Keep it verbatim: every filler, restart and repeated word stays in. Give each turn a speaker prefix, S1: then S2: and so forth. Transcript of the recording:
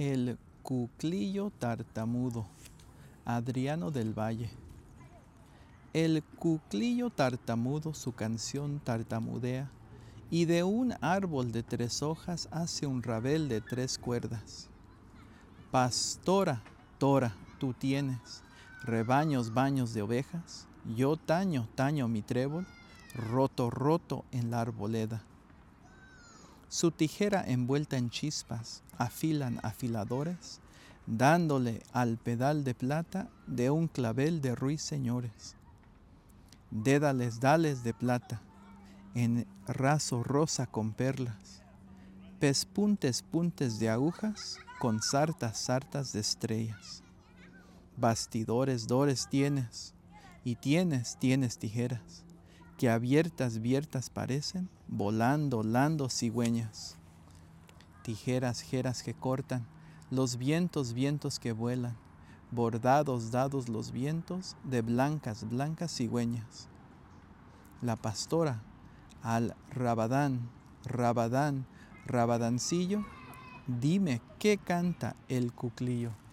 S1: El cuclillo tartamudo, Adriano del Valle. El cuclillo tartamudo su canción tartamudea, y de un árbol de tres hojas hace un rabel de tres cuerdas. Pastora, tora, tú tienes rebaños, baños de ovejas, yo taño, taño mi trébol, roto, roto en la arboleda. Su tijera envuelta en chispas afilan afiladores, dándole al pedal de plata de un clavel de ruiseñores. Dédales, dales de plata, en raso rosa con perlas, pespuntes, puntes de agujas, con sartas, sartas de estrellas. Bastidores, dores tienes, y tienes, tienes tijeras, que abiertas, abiertas parecen, volando, volando cigüeñas. Tijeras, jeras que cortan, los vientos, vientos que vuelan, bordados, dados los vientos, de blancas, blancas cigüeñas. La pastora, al rabadán, rabadán, rabadancillo, dime qué canta el cuclillo.